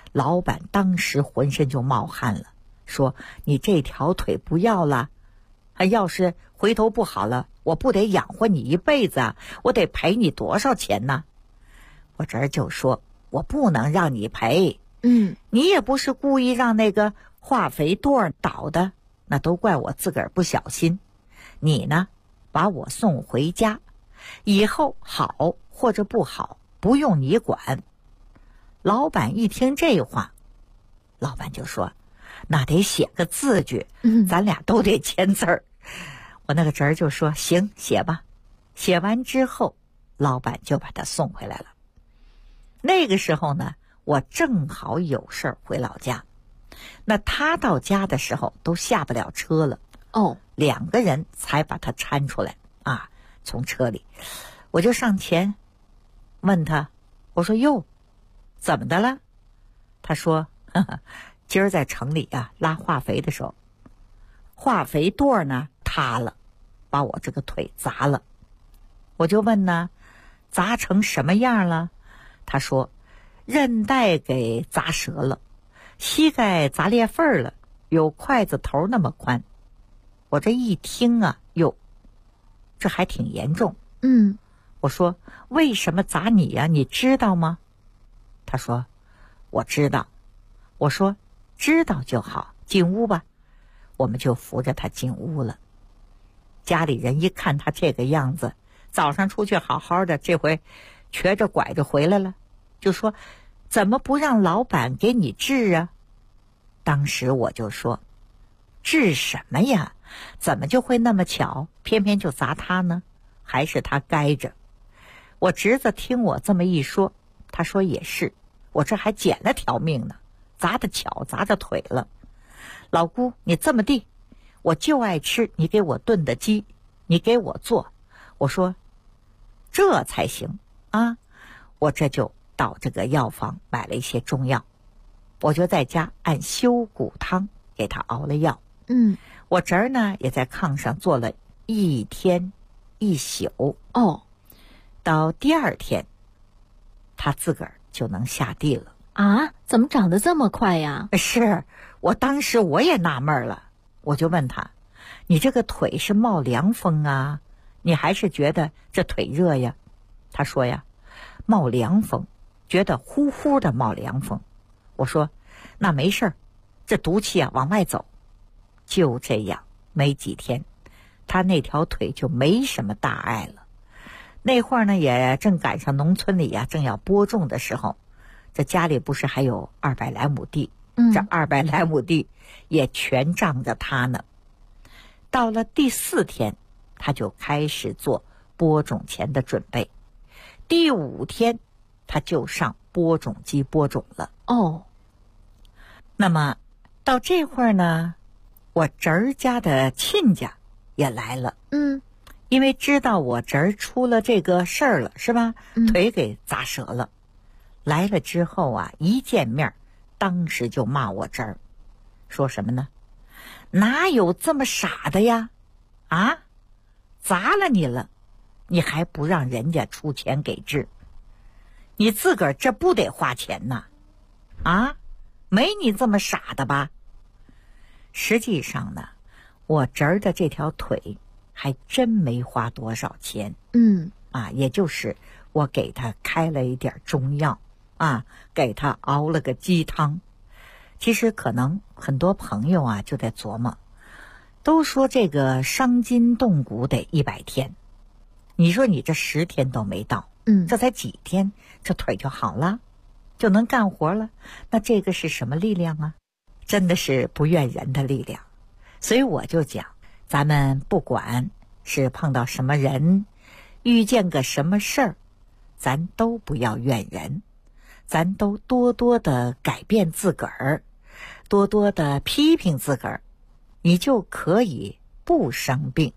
老板当时浑身就冒汗了，说你这条腿不要了，要是回头不好了，我不得养活你一辈子啊，我得赔你多少钱呢？我侄儿就说，我不能让你赔，你也不是故意让那个化肥垛倒的，那都怪我自个儿不小心。你呢，把我送回家，以后好或者不好不用你管。老板一听这话，老板就说，那得写个字据，咱俩都得签字儿。我那个侄儿就说，行，写吧。写完之后，老板就把他送回来了。那个时候呢，我正好有事儿回老家，那他到家的时候都下不了车了，两个人才把他搀出来啊，从车里。我就上前问他，我说，哟，怎么的了？他说，今儿在城里啊拉化肥的时候，化肥垛呢塌了，把我这个腿砸了。我就问呢，砸成什么样了？他说，韧带给砸折了，膝盖砸裂缝了，有筷子头那么宽。我这一听啊，哟，这还挺严重。我说，为什么砸你呀？你知道吗？他说，我知道。我说，知道就好，进屋吧。我们就扶着他进屋了。家里人一看他这个样子，早上出去好好的，这回瘸着拐着回来了，就说，怎么不让老板给你治啊？当时我就说，治什么呀？怎么就会那么巧，偏偏就砸他呢？还是他该着。我侄子听我这么一说，他说也是，我这还捡了条命呢，砸得巧，砸着腿了。老姑，你这么地，我就爱吃你给我炖的鸡，你给我做。我说，这才行啊！我这就到这个药房买了一些中药，我就在家按修骨汤给他熬了药。我侄儿呢也在炕上坐了一天一宿。到第二天，他自个儿就能下地了。 啊，怎么长得这么快呀？ 是，我当时我也纳闷了，我就问他，你这个腿是冒凉风啊，你还是觉得这腿热呀？他说呀，冒凉风，觉得呼呼的冒凉风。我说，那没事儿，这毒气啊往外走。就这样，没几天，他那条腿就没什么大碍了。那会儿呢，也正赶上农村里呀正要播种的时候，这家里不是还有200来亩地，这200来亩地也全仗着他呢。到了第4天，他就开始做播种前的准备。第5天，他就上播种机播种了。那么到这会儿呢，我侄儿家的亲家也来了。因为知道我侄儿出了这个事儿了，是吧？腿给砸折了。来了之后啊，一见面当时就骂我侄儿，说什么呢？哪有这么傻的呀？啊，砸了你了，你还不让人家出钱给治？你自个儿这不得花钱呐？啊，没你这么傻的吧？实际上呢，我侄儿的这条腿还真没花多少钱。也就是我给他开了一点中药啊，给他熬了个鸡汤。其实可能很多朋友啊就在琢磨，都说这个伤筋动骨得100天，你说你这10天都没到，这才几天，这腿就好了，就能干活了。那这个是什么力量啊？真的是不怨人的力量。所以我就讲，咱们不管是碰到什么人，遇见个什么事儿，咱都不要怨人，咱都多多的改变自个儿，多多的批评自个儿，你就可以不生病。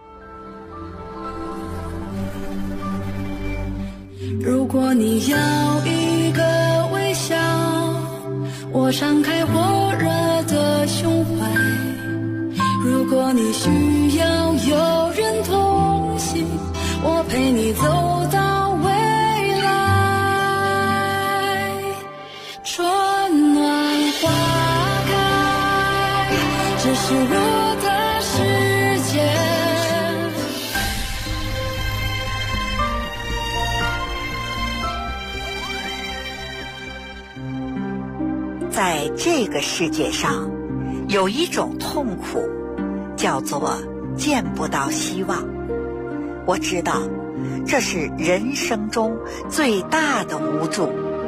如果你要一个微笑，我敞开火热的胸怀；如果你需要有人同行，我陪你走到未来。春这是我的世界。 在这个世界上，有一种痛苦，叫做见不到希望。我知道，这是人生中最大的无助。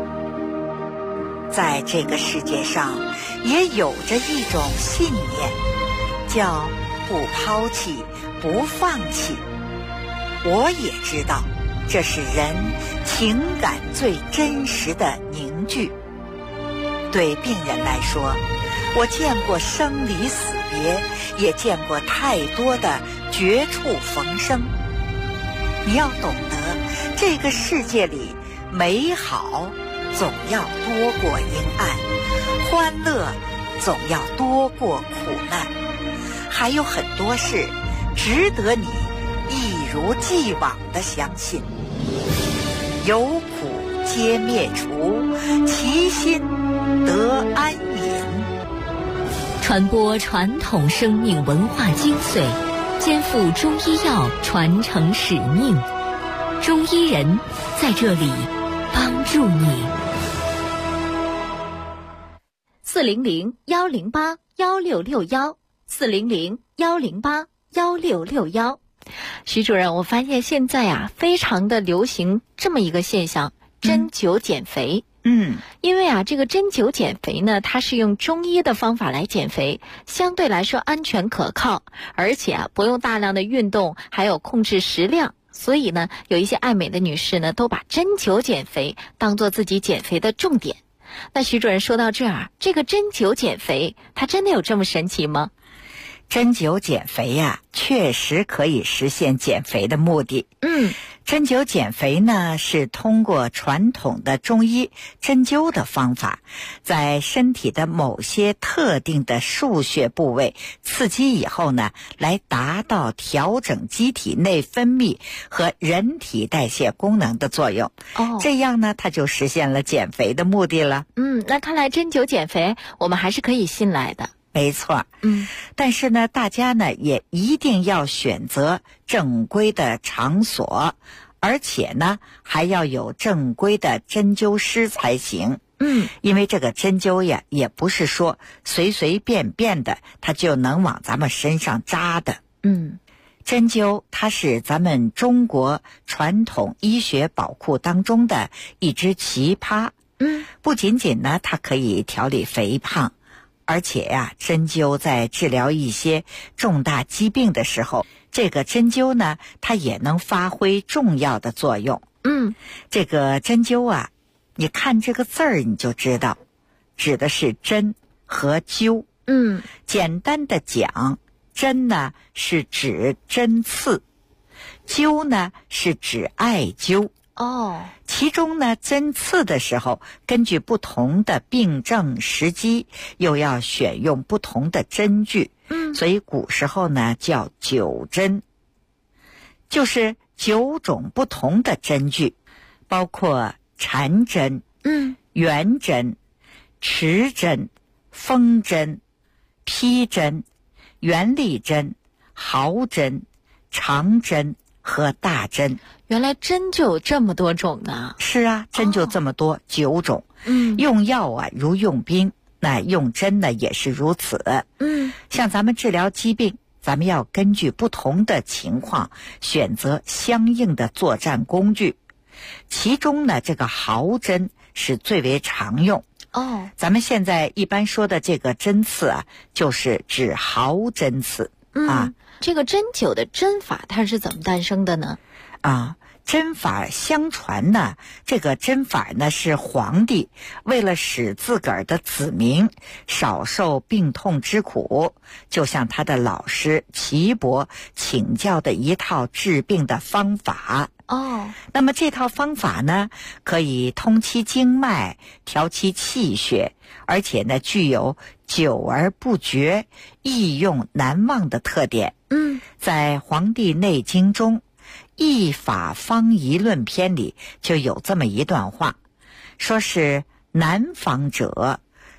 在这个世界上，也有着一种信念，叫不抛弃，不放弃。我也知道，这是人情感最真实的凝聚。对病人来说，我见过生离死别，也见过太多的绝处逢生。你要懂得，这个世界里美好总要多过阴暗，欢乐总要多过苦难，还有很多事值得你一如既往地相信。有苦皆灭除，其心得安隐。 传播传统生命文化精髓，肩负中医药传承使命。中医人在这里帮助你。400-108-1661，400-108-1661。徐主任，我发现现在啊，非常的流行这么一个现象，针灸减肥。因为啊，这个针灸减肥呢，它是用中医的方法来减肥，相对来说安全可靠，而且啊，不用大量的运动，还有控制食量。所以呢，有一些爱美的女士呢，都把针灸减肥当做自己减肥的重点。那徐主任说到这儿，这个针灸减肥，它真的有这么神奇吗？ 针灸减肥呀，确实可以实现减肥的目的。针灸减肥呢，是通过传统的中医针灸的方法，在身体的某些特定的腧穴部位刺激以后呢，来达到调整机体内分泌和人体代谢功能的作用。这样呢，它就实现了减肥的目的了。 那看来针灸减肥，我们还是可以信赖的。 没错，但是呢，大家呢也一定要选择正规的场所，而且呢还要有正规的针灸师才行。因为这个针灸呀，也不是说随随便便的它就能往咱们身上扎的。针灸它是咱们中国传统医学宝库当中的一只奇葩。不仅仅呢，它可以调理肥胖。而且呀，针灸在治疗一些重大疾病的时候，这个针灸呢，它也能发挥重要的作用。这个针灸啊，你看这个字儿你就知道，指的是针和灸。简单的讲，针呢是指针刺，灸呢是指艾灸。其中呢，针刺的时候，根据不同的病症时机，又要选用不同的针具。所以古时候呢叫9针，就是9种不同的针具，包括缠针、圆针、持针、风针、劈针、圆力针、毫针、长针和大针。 原来针就有这么多种呢。 是啊，针就这么多，9种。用药啊如用兵，那用针呢也是如此。像咱们治疗疾病，咱们要根据不同的情况选择相应的作战工具。其中呢，这个毫针是最为常用。咱们现在一般说的这个针刺啊，就是指毫针刺。 这个针灸的针法它是怎么诞生的呢？ 针法相传呢，这个针法呢是皇帝为了使自个儿的子民少受病痛之苦，就向他的老师岐伯请教的一套治病的方法。那么这套方法呢，可以通其经脉，调其气血，而且呢具有久而不绝、易用难忘的特点。在《黄帝内经》中，《易法方仪论篇》里就有这么一段话，说是南方者，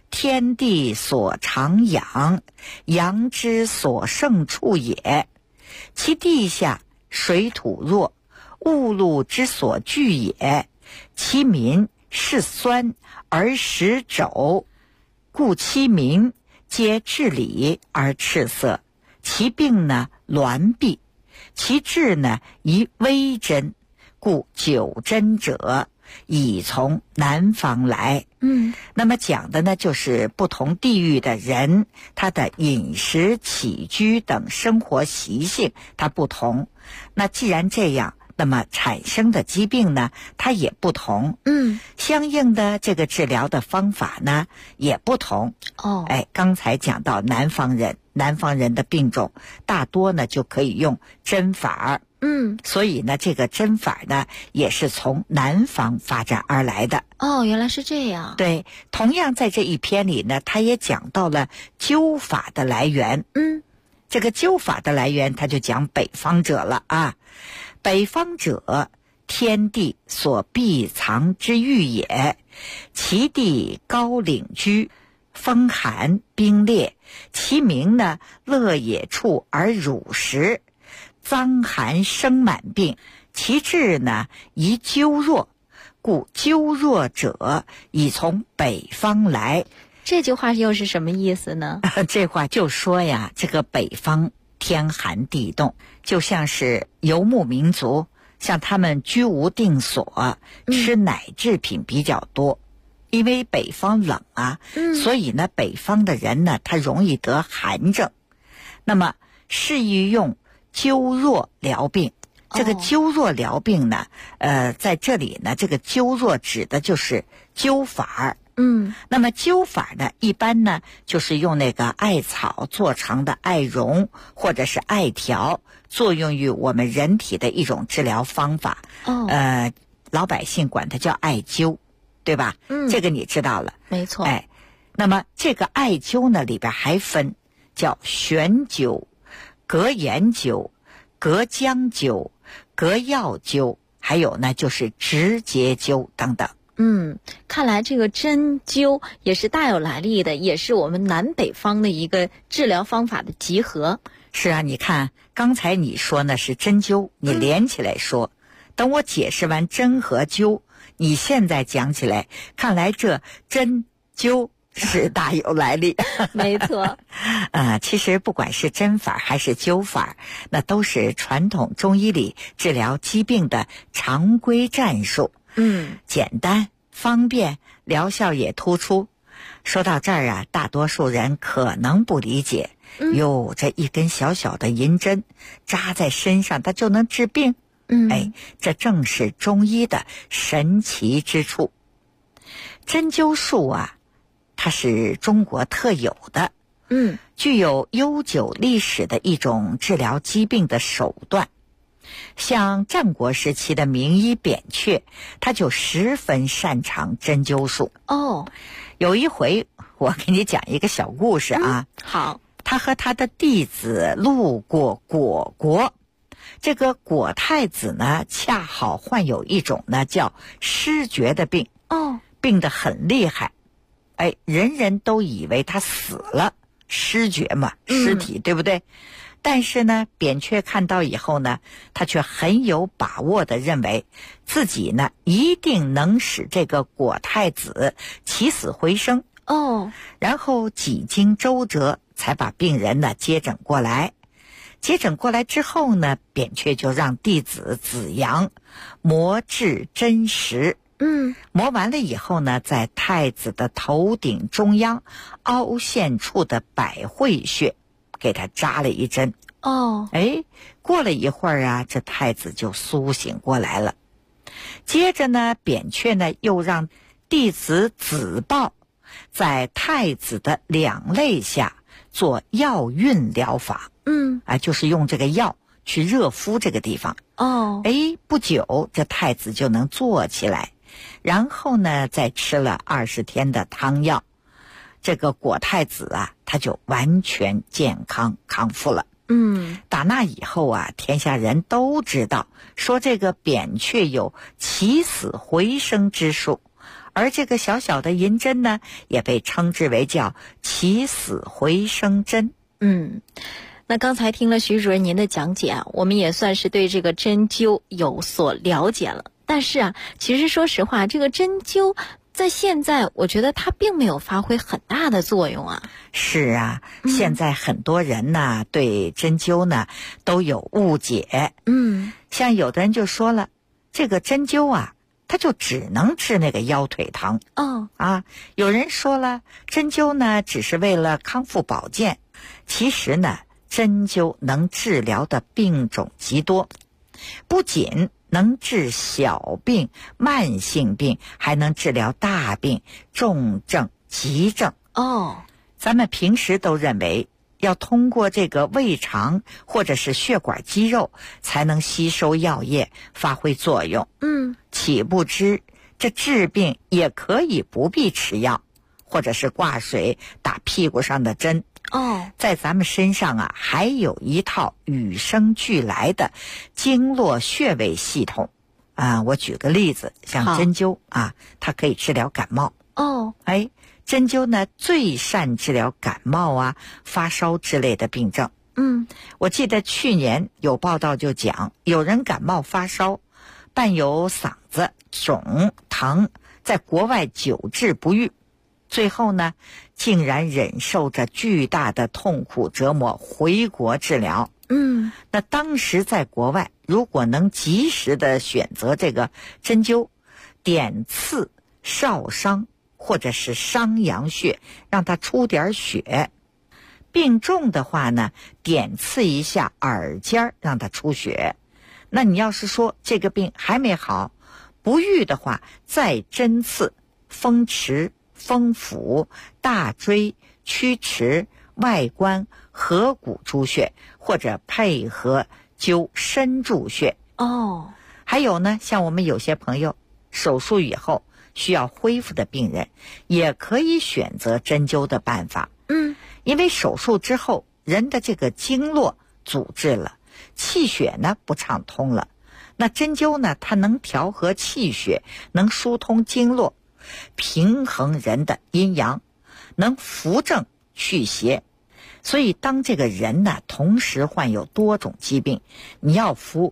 天地所常养，阳之所盛处也。其地下水土弱，物露之所聚也。其民是酸而食肘，故其民皆治理而赤色。其病呢挛痹，其治呢宜微针，故久针者已从南方来。那么讲的呢就是不同地域的人，他的饮食起居等生活习性它不同，那既然这样，那么产生的疾病呢它也不同，相应的这个治疗的方法呢也不同。刚才讲到南方人的病种大多呢就可以用针法，所以呢这个针法呢也是从南方发展而来的。 原来是这样。 对，同样在这一篇里呢，他也讲到了灸法的来源。这个灸法的来源他就讲北方者了啊。北方者，天地所必藏之域也。其地高岭居，风寒冰冽，其名呢乐野处而乳食，脏寒生满病。其治呢宜灸弱，故灸弱者已从北方来。 这句话又是什么意思呢？ 这话就说呀，这个北方天寒地冻，就像是游牧民族，像他们居无定所，吃奶制品比较多。因为北方冷啊，所以呢北方的人呢他容易得寒症，那么适宜用灸弱疗病。这个灸弱疗病呢在这里呢这个灸弱指的就是灸法。那么灸法呢一般呢就是用那个艾草做成的艾绒或者是艾条，作用于我们人体的一种治疗方法。老百姓管它叫艾灸，对吧？这个你知道了。 没错。 那么这个艾灸呢里边还分叫悬灸、隔盐灸、隔姜灸、隔药灸，还有呢就是直接灸等等。 看来这个针灸也是大有来历的，也是我们南北方的一个治疗方法的集合。 是啊，你看刚才你说呢是针灸，你连起来说，等我解释完针和灸，你现在讲起来，看来这针灸是大有来历。 没错。 其实不管是针法还是灸法，那都是传统中医里治疗疾病的常规战术。简单方便，疗效也突出。说到这儿啊，大多数人可能不理解，这一根小小的银针扎在身上，它就能治病。这正是中医的神奇之处。针灸术啊，它是中国特有的，具有悠久历史的一种治疗疾病的手段。像战国时期的名医扁鹊，他就十分擅长针灸术。有一回我给你讲一个小故事啊。 好。 他和他的弟子路过虢国，这个虢太子呢恰好患有一种呢叫失觉的病。病得很厉害，人人都以为他死了，失觉嘛，尸体，对不对？但是呢扁鹊看到以后呢，他却很有把握地认为自己呢一定能使这个虢太子起死回生。然后几经周折才把病人呢接诊过来。接诊过来之后呢，扁鹊就让弟子子阳磨制针石。磨完了以后呢，在太子的头顶中央凹陷处的百会穴给他扎了一针。过了一会儿啊，这太子就苏醒过来了。接着呢，扁鹊呢又让弟子子豹在太子的两肋下做药熨疗法。就是用这个药去热敷这个地方。不久这太子就能坐起来，然后呢再吃了20天的汤药，这个虢太子啊他就完全健康康复了。打那以后啊，天下人都知道说这个扁鹊有起死回生之术， 而这个小小的银针呢，也被称之为叫起死回生针。 那刚才听了徐主任您的讲解啊，我们也算是对这个针灸有所了解了。但是啊，其实说实话，这个针灸在现在我觉得它并没有发挥很大的作用啊。 是啊，现在很多人呢对针灸呢都有误解。像有的人就说了，这个针灸啊，它就只能治那个腰腿疼。有人说了，针灸呢只是为了康复保健。其实呢，针灸能治疗的病种极多，不仅能治小病、慢性病，还能治疗大病、重症、急症。咱们平时都认为要通过这个胃肠或者是血管肌肉才能吸收药液发挥作用。岂不知这治病也可以不必吃药，或者是挂水打屁股上的针。在咱们身上啊，还有一套与生俱来的经络穴位系统。我举个例子，像针灸啊，它可以治疗感冒。针灸呢最善治疗感冒啊、发烧之类的病症。我记得去年有报道就讲，有人感冒发烧，伴有嗓子肿疼，在国外久治不愈，最后呢竟然忍受着巨大的痛苦折磨回国治疗。那当时在国外，如果能及时的选择这个针灸，点刺少商或者是商阳穴，让它出点血。病重的话呢，点刺一下耳尖让它出血。那你要是说这个病还没好，不愈的话，再针刺风池、风府、大椎、曲池、外关、合谷诸穴，或者配合灸身柱穴。还有呢，像我们有些朋友手术以后需要恢复的病人，也可以选择针灸的办法。因为手术之后人的这个经络阻滞了，气血呢不畅通了，那针灸呢它能调和气血，能疏通经络，平衡人的阴阳，能扶正祛邪。所以当这个人呢同时患有多种疾病，你要服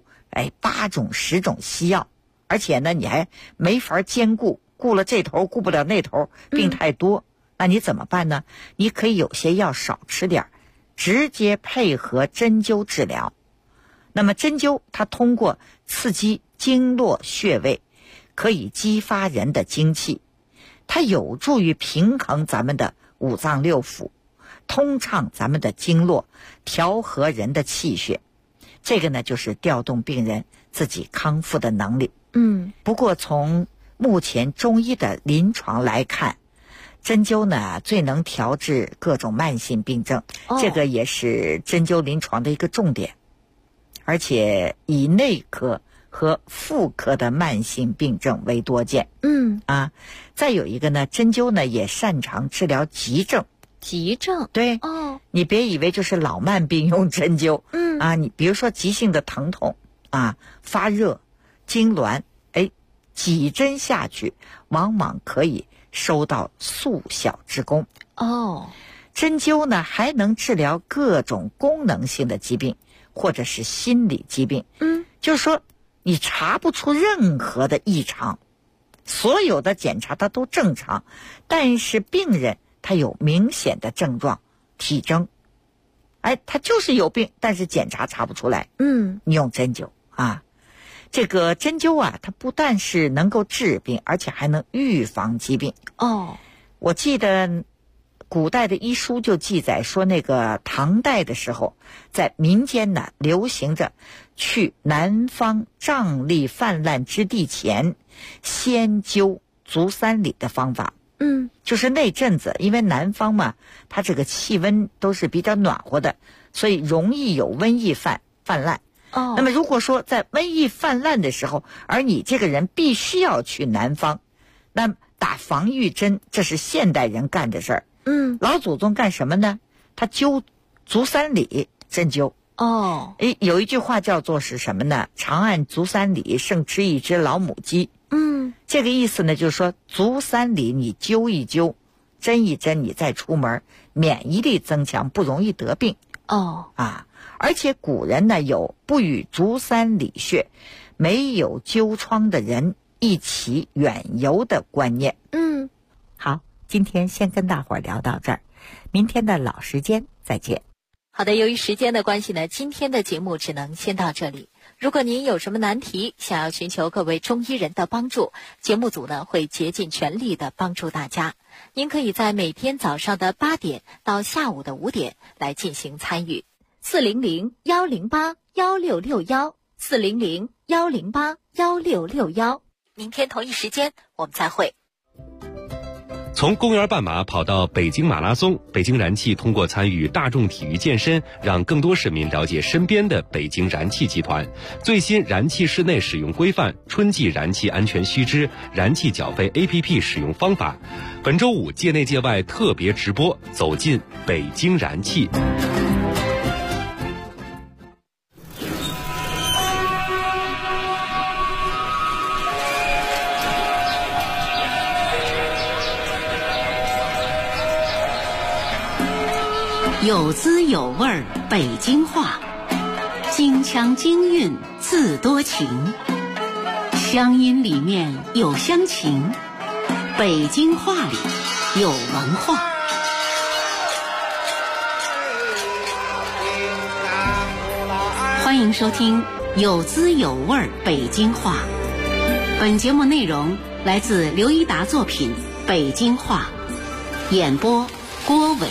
8种10种西药，而且呢你还没法兼顾，顾了这头顾不了那头，病太多，那你怎么办呢？你可以有些药少吃点，直接配合针灸治疗。那么针灸它通过刺激经络穴位，可以激发人的精气，它有助于平衡咱们的五脏六腑，通畅咱们的经络，调和人的气血。这个呢就是调动病人自己康复的能力。不过从目前中医的临床来看，针灸呢最能调治各种慢性病症，这个也是针灸临床的一个重点。而且以内科和妇科的慢性病症为多见。再有一个呢，针灸呢也擅长治疗急症。 急症？对。 你别以为就是老慢病用针灸。你比如说急性的疼痛啊、发热、痉挛，几针下去往往可以收到速效之功。针灸呢还能治疗各种功能性的疾病，或者是心理疾病。就是说你查不出任何的异常，所有的检查它都正常，但是病人他有明显的症状体征，他就是有病，但是检查查不出来。你用针灸啊，这个针灸啊，它不但是能够治病，而且还能预防疾病。我记得古代的医书就记载说，那个唐代的时候，在民间呢流行着去南方瘴疠泛滥之地前先灸足三里的方法。就是那阵子因为南方嘛，它这个气温都是比较暖和的，所以容易有瘟疫泛滥。那么如果说在瘟疫泛滥的时候，而你这个人必须要去南方，那打防御针，这是现代人干的事儿。老祖宗干什么呢？他灸足三里针灸。有一句话叫做是什么呢？长按足三里，胜吃一只老母鸡。 这个意思呢，就是说足三里你灸一灸，针一针，你再出门，免疫力增强，不容易得病。而且古人呢有不与足三里穴，没有灸疮的人一起远游的观念。好，今天先跟大伙儿聊到这儿，明天的老时间再见。 好的，由于时间的关系呢，今天的节目只能先到这里。如果您有什么难题，想要寻求各位中医人的帮助，节目组呢会竭尽全力的帮助大家。您可以在每天早上的8点到下午的5点来进行参与。400-108-1661，400-108-1661。明天同一时间我们再会。 从公园半马跑到北京马拉松，北京燃气通过参与大众体育健身，让更多市民了解身边的北京燃气集团。最新燃气室内使用规范、春季燃气安全须知、燃气缴费 APP 使用方法。本周五界内界外特别直播，走进北京燃气。 有滋有味儿北京话，京腔京韵自多情，乡音里面有乡情，北京话里有文化。欢迎收听有滋有味儿北京话。本节目内容来自刘一达作品《北京话》，演播郭伟。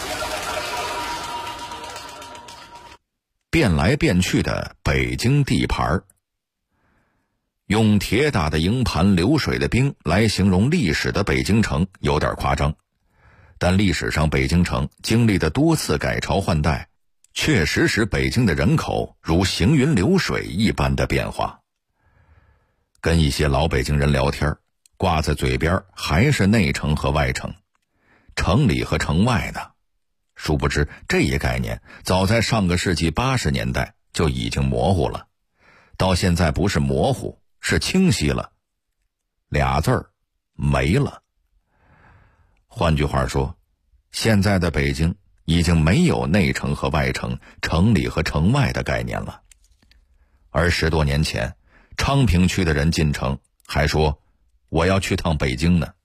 变来变去的北京地盘，用铁打的营盘、流水的兵来形容历史的北京城有点夸张，但历史上北京城经历的多次改朝换代，确实使北京的人口如行云流水一般的变化。跟一些老北京人聊天，挂在嘴边还是内城和外城，城里和城外呢。殊不知这一概念早在上个世纪80年代就已经模糊了，到现在不是模糊，是清晰了，俩字儿没了。换句话说，现在的北京已经没有内城和外城、城里和城外的概念了。而10多年前，昌平区的人进城还说我要去趟北京呢。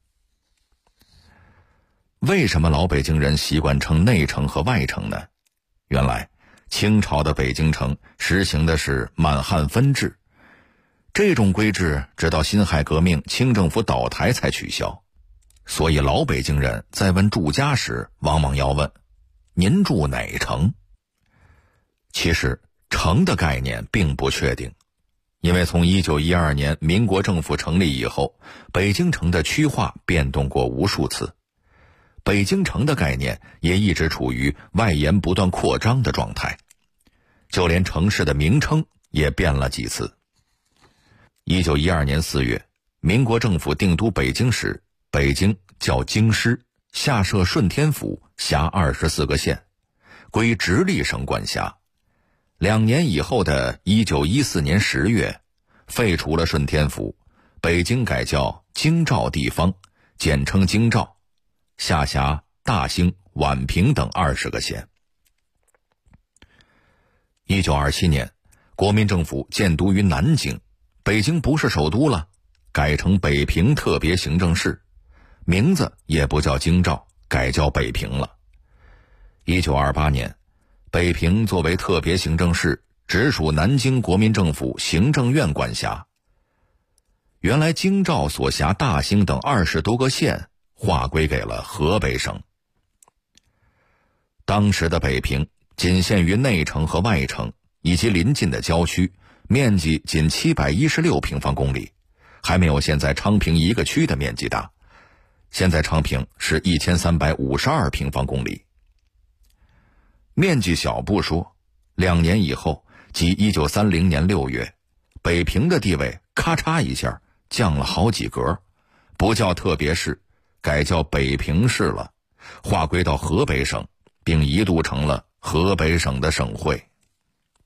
为什么老北京人习惯称内城和外城呢？原来清朝的北京城实行的是满汉分治，这种规制直到辛亥革命清政府倒台才取消。所以老北京人在问住家时往往要问您住哪城。其实城的概念并不确定，因为从1912年民国政府成立以后，北京城的区划变动过无数次，北京城的概念也一直处于外延不断扩张的状态，就连城市的名称也变了几次。1912年4月，民国政府定都北京时，北京叫京师，下设顺天府，辖24个县，归直隶省管辖。2年以后的1914年10月，废除了顺天府，北京改叫京兆地方，简称京兆，下辖大兴、宛平等20个县。1927年，国民政府建都于南京，北京不是首都了，改成北平特别行政市，名字也不叫京兆，改叫北平了。1928年，北平作为特别行政市，直属南京国民政府行政院管辖。原来京兆所辖大兴等20多个县划归给了河北省。当时的北平仅限于内城和外城以及邻近的郊区，面积仅716平方公里，还没有现在昌平一个区的面积大。现在昌平是1352平方公里。面积小不说，2年以后，即1930年6月，北平的地位咔嚓一下降了好几格，不叫特别市，改叫北平市了，划归到河北省，并一度成了河北省的省会。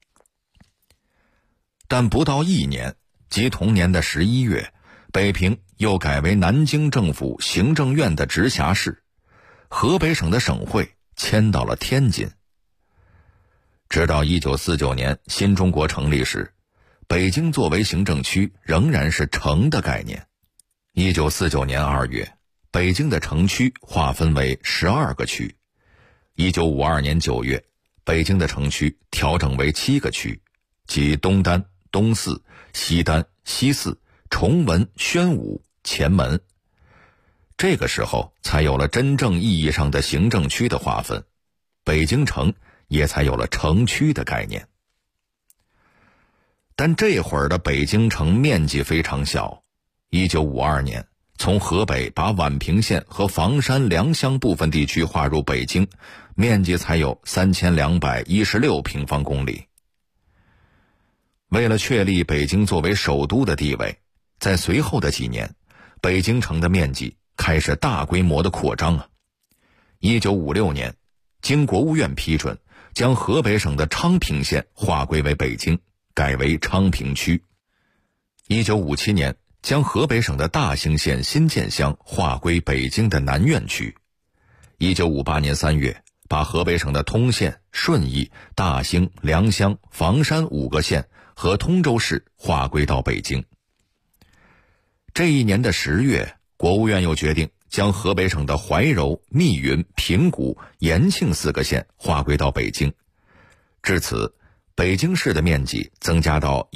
但不到1年，即同年的11月，北平又改为南京政府行政院的直辖市，河北省的省会迁到了天津。直到1949年新中国成立时，北京作为行政区仍然是城的概念。1949年2月，北京的城区划分为12个区。1952年9月，北京的城区调整为7个区，即东单、东四、西单、西四、崇文、宣武、前门。这个时候才有了真正意义上的行政区的划分，北京城也才有了城区的概念。但这会儿的北京城面积非常小。1952年，从河北把宛平县和房山、良乡部分地区划入北京，面积才有3216平方公里。为了确立北京作为首都的地位，在随后的几年，北京城的面积开始大规模的扩张啊。1956年，经国务院批准，将河北省的昌平县划归为北京，改为昌平区。1957年，将河北省的大兴县新建乡划归北京的南苑区。1958年3月，把河北省的通县、顺义、大兴、良乡、房山5个县和通州市划归到北京。这一年的10月，国务院又决定将河北省的怀柔、密云、平谷、延庆4个县划归到北京。至此，北京市的面积增加到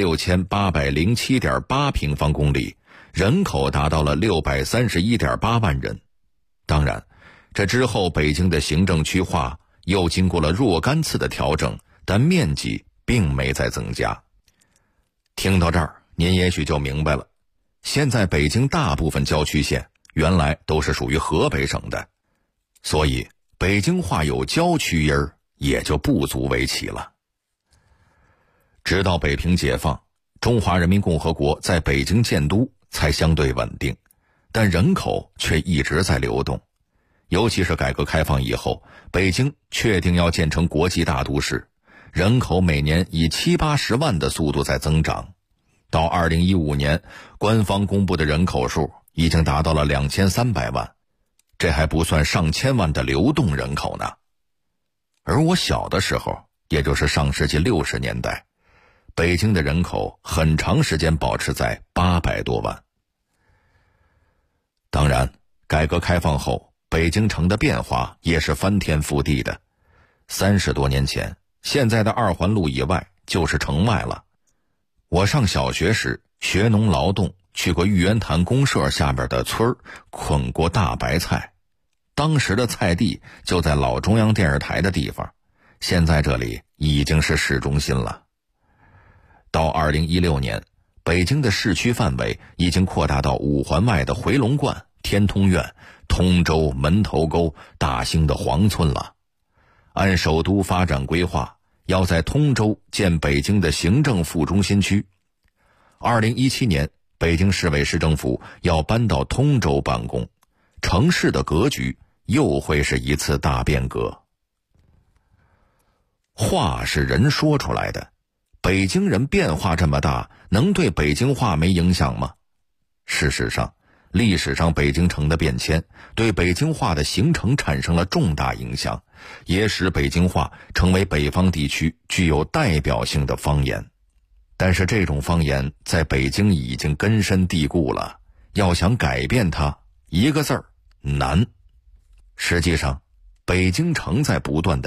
16807.8平方公里，人口达到了631.8万人。当然，这之后北京的行政区划又经过了若干次的调整，但面积并没再增加。听到这儿，您也许就明白了，现在北京大部分郊区县原来都是属于河北省的，所以北京话有郊区音儿也就不足为奇了。直到北平解放，中华人民共和国在北京建都才相对稳定，但人口却一直在流动。尤其是改革开放以后，北京确定要建成国际大都市，人口每年以70-80万的速度在增长。到2015年，官方公布的人口数已经达到了2300万，这还不算上千万的流动人口呢。而我小的时候，也就是上世纪60年代，北京的人口很长时间保持在800多万。当然，改革开放后，北京城的变化也是翻天覆地的。30多年前，现在的2环路以外就是城外了。我上小学时学农劳动，去过玉渊潭公社下边的村儿，捆过大白菜。当时的菜地就在老中央电视台的地方，现在这里已经是市中心了。到2016年，北京的市区范围已经扩大到5环外的回龙观、天通苑、通州、门头沟、大兴的黄村了。按首都发展规划，要在通州建北京的行政副中心区。2017年，北京市委市政府要搬到通州办公，城市的格局又会是一次大变革。话是人说出来的，北京人变化这么大，能对北京话没影响吗？事实上，历史上北京城的变迁对北京话的形成产生了重大影响，也使北京话成为北方地区具有代表性的方言。但是这种方言在北京已经根深蒂固了，要想改变它，一个字儿难。实际上，北京城在不断的